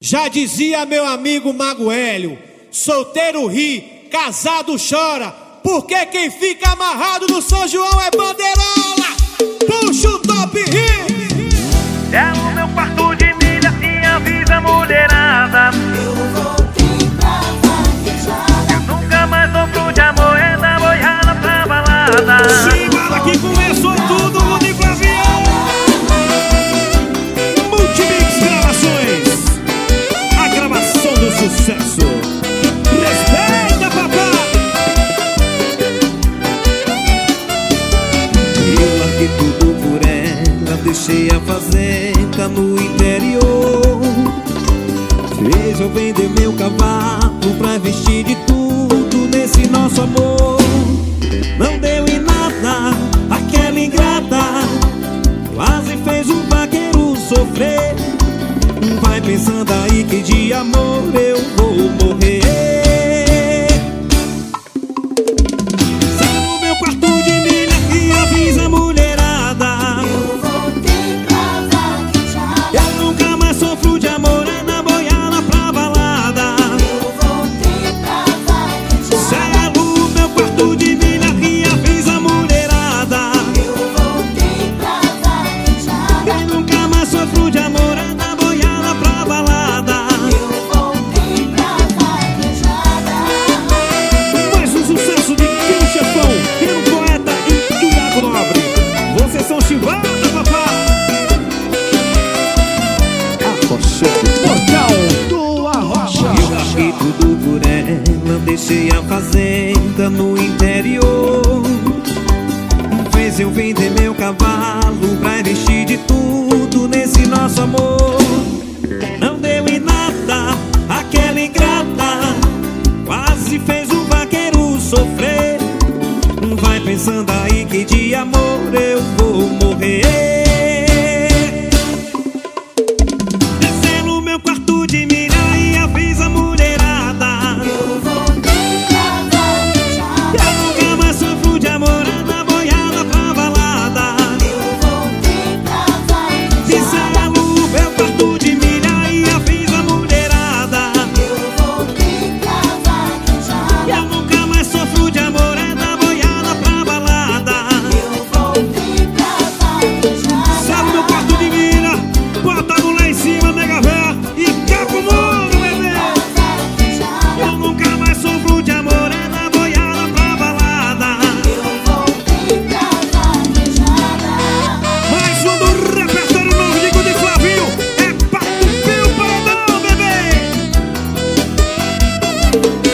Já dizia meu amigo Mago Hélio, solteiro ri, casado chora, porque quem fica amarrado no São João é bandeirola. Puxa o top hit. É no meu quarto de milha e avisa a mulherada. Eu voltei pra vaquejada. Eu nunca mais sofro de amor, é da boiada pra balada. Simbora que começou tudo, Rudy Flavião. Multimix Gravações, a gravação do sucesso. Respeita, papai. Eu larguei tudo por ela, deixei a fazenda no interior. Fez eu vender meu cavalo pra investir de tudo nesse nosso amor. Não deu em nada, aquela ingrata quase fez um vaqueiro sofrer. Vai pensando aí que de amor eu vou morrer. Sai no meu quarto de milha e avisa a mulherada. Eu voltei pra vaquejada. Eu nunca mais sofro de amor, é na boiada pra balada. Eu voltei pra vaquejada. Sai no meu quarto de milha e avisa a mulherada. Eu voltei pra vaquejada. Eu nunca mais sofro de amor, é na boiada pra balada. Eu voltei pra vaquejada. Mais um sucesso de Quem Chefão, Quem Poeta e Iago Nobre. Vocês são chibata, papai. Portal do Arrocha. Eu larguei tudo por ela, deixei a fazenda no interior. Fez eu vender meu cavalo pra investir de tudo nesse nosso amor. Não deu em nada, aquela ingrata quase fez um vaqueiro sofrer. Vai pensando aí que de amor eu vou morrer. Descer no meu quarto de milha e avisa a mulherada. Eu voltei pra vaquejada. Eu nunca mais sofro de amor, é na boiada pra balada. Eu voltei pra Descer vaquejada. no meu quarto de milha e avisa a mulherada. Eu voltei pra vaquejada. Eu nunca mais sofro de amor, é na boiada pra balada. Eu voltei pra vaquejada. Sai do meu quarto de milha, bota a mulher em cima, nega véia, e cá pro mundo, bebê. Eu nunca mais sofro de amor, é na boiada pra balada. Eu voltei pra vaquejada. Mais um do repertório novo de Rudy Flavinho. É Pato Pio Paradão, bebê.